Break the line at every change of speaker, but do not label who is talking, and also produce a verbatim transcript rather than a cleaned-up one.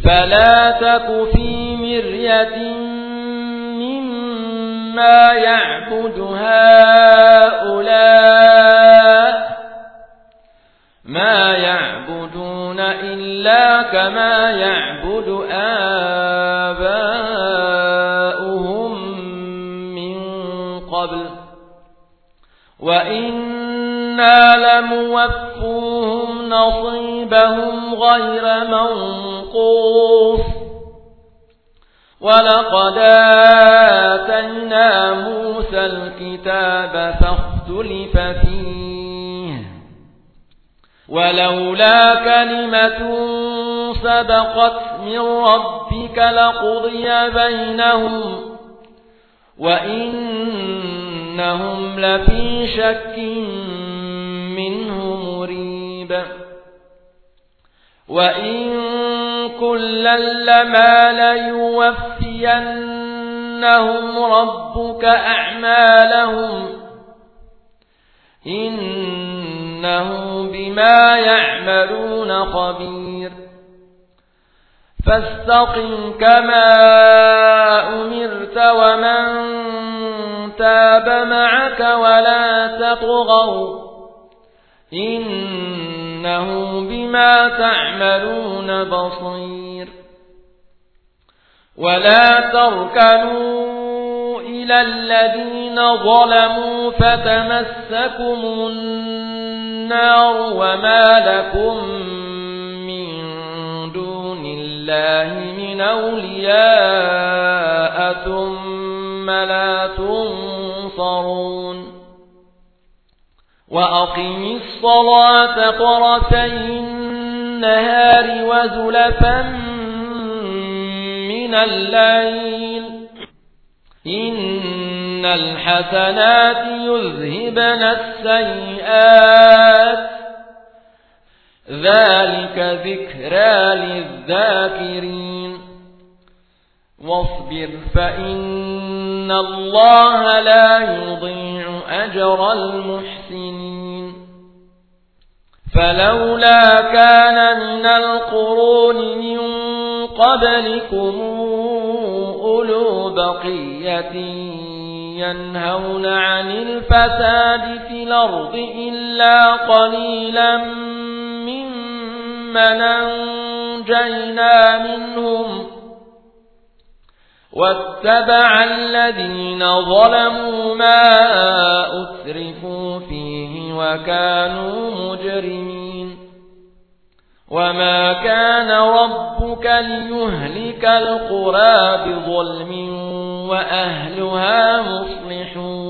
فلا تك في مرية مما يعبد هؤلاء ما يعبدون إلا كما يعبد آباؤهم من قبل وإنا لموفوهم نصيبهم غير منقوص ولقد آتينا موسى الكتاب فاختلف فيه ولولا كلمة سبقت من ربك لقضي بينهم وإنهم لفي شك منه مريب وإن كلا لما ليوفينهم ربك أعمالهم إنه بما يعملون خبير فاستقم كما أمرت ومن تاب معك ولا تطغوا إنه بما تعملون بصير ولا تركنوا إلى الذين ظلموا فتمسكم النار وما لكم من دون الله من أولياء ثم لا تنصرون وأقم الصلاة طرفي النهار وزلفا من الليل إن الحسنات يذهبن السيئات ذلك ذكرى للذاكرين واصبر فإن الله لا يضيع أجر المحسنين فلولا كان من القرون من قبلكم أولو بقية ينهون عن الفساد في الأرض إلا قليلا ممن أنجينا منهم واتبع الذين ظلموا ما أترفوا فيه وكانوا مجرمين وما كان ربك ليهلك القرى بظلم وأهلها مصلحون